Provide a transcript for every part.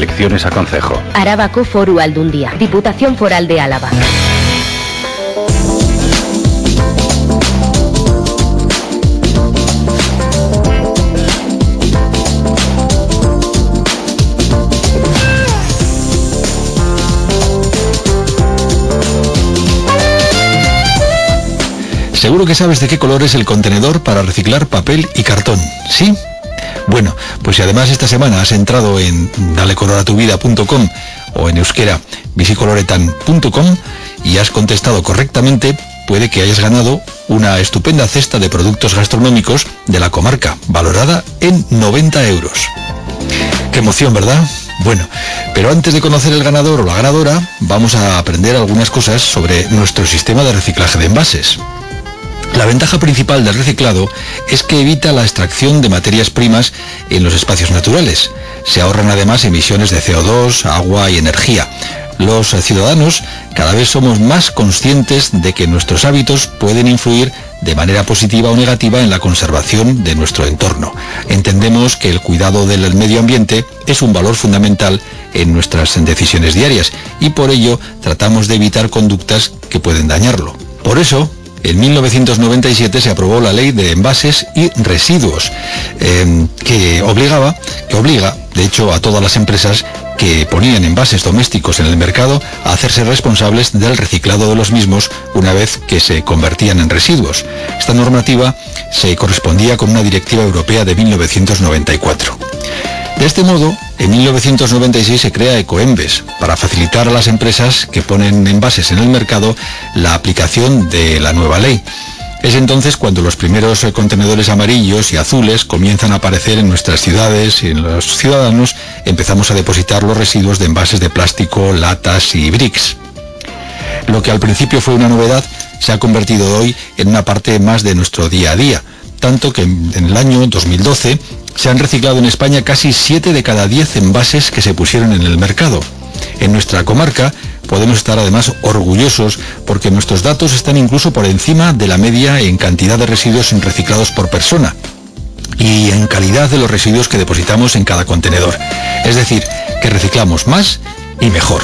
Elecciones a concejo. Arabako Foru Aldundia, Diputación Foral de Álava. Seguro que sabes de qué color es el contenedor para reciclar papel y cartón, ¿sí? Bueno, pues si además esta semana has entrado en dalecoloratuvidad.com o en euskera bisicoloretan.com y has contestado correctamente, puede que hayas ganado una estupenda cesta de productos gastronómicos de la comarca, valorada en 90 euros. ¡Qué emoción!, ¿verdad? Bueno, pero antes de conocer el ganador o la ganadora, vamos a aprender algunas cosas sobre nuestro sistema de reciclaje de envases. La ventaja principal del reciclado es que evita la extracción de materias primas en los espacios naturales. Se ahorran además emisiones de CO2, agua y energía. Los ciudadanos cada vez somos más conscientes de que nuestros hábitos pueden influir de manera positiva o negativa en la conservación de nuestro entorno. Entendemos que el cuidado del medio ambiente es un valor fundamental en nuestras decisiones diarias y por ello tratamos de evitar conductas que pueden dañarlo. Por eso, en 1997 se aprobó la Ley de Envases y Residuos, que obliga, de hecho, a todas las empresas que ponían envases domésticos en el mercado a hacerse responsables del reciclado de los mismos una vez que se convertían en residuos. Esta normativa se correspondía con una directiva europea de 1994. De este modo, en 1996 se crea Ecoembes para facilitar a las empresas que ponen envases en el mercado la aplicación de la nueva ley. Es entonces cuando los primeros contenedores amarillos y azules comienzan a aparecer en nuestras ciudades y en los ciudadanos empezamos a depositar los residuos de envases de plástico, latas y bricks. Lo que al principio fue una novedad se ha convertido hoy en una parte más de nuestro día a día, tanto que en el año 2012 se han reciclado en España casi 7 de cada 10 envases que se pusieron en el mercado. En nuestra comarca podemos estar además orgullosos porque nuestros datos están incluso por encima de la media en cantidad de residuos reciclados por persona y en calidad de los residuos que depositamos en cada contenedor. Es decir, que reciclamos más y mejor.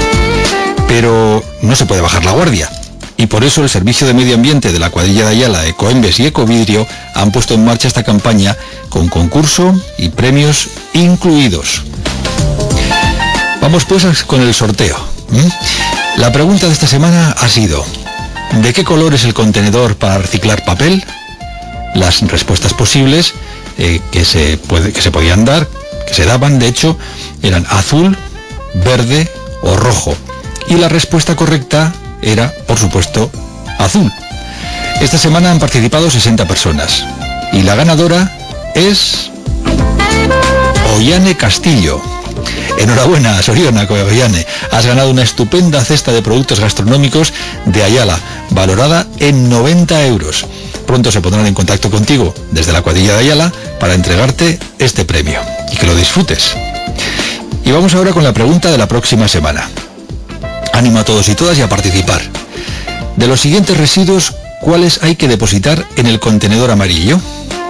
Pero no se puede bajar la guardia. Y por eso el Servicio de Medio Ambiente de la Cuadrilla de Ayala, Ecoembes y Ecovidrio han puesto en marcha esta campaña con concurso y premios incluidos. Vamos pues con el sorteo. La pregunta de esta semana ha sido: ¿de qué color es el contenedor para reciclar papel? Las respuestas posibles que se podían dar, que se daban de hecho, eran azul, verde o rojo. Y la respuesta correcta era, por supuesto, azul. Esta semana han participado 60 personas. Y la ganadora es Ollane Castillo. Enhorabuena, Soriona Ollane. Has ganado una estupenda cesta de productos gastronómicos de Ayala, valorada en 90 euros. Pronto se pondrán en contacto contigo desde la Cuadrilla de Ayala para entregarte este premio. Y que lo disfrutes. Y vamos ahora con la pregunta de la próxima semana. Ánimo a todos y todas y a participar. De los siguientes residuos, ¿cuáles hay que depositar en el contenedor amarillo?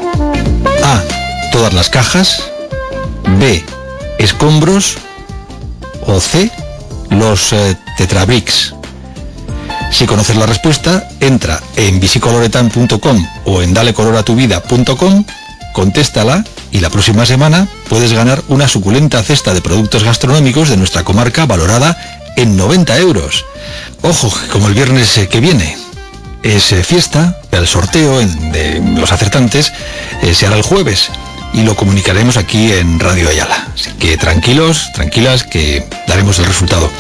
A. Todas las cajas. B. Escombros. O C. Los tetrabricks. Si conoces la respuesta, entra en bisicoloretan.com o en dalecoloratuvidad.com, contéstala y la próxima semana puedes ganar una suculenta cesta de productos gastronómicos de nuestra comarca valorada en 90 euros. Ojo, como el viernes que viene es fiesta, el sorteo de los acertantes se hará el jueves y lo comunicaremos aquí en Radio Ayala. Así que tranquilos, tranquilas, que daremos el resultado.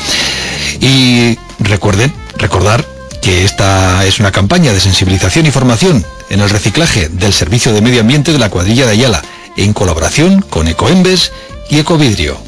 Y recordar que esta es una campaña de sensibilización y formación en el reciclaje del Servicio de Medio Ambiente de la Cuadrilla de Ayala, en colaboración con Ecoembes y Ecovidrio.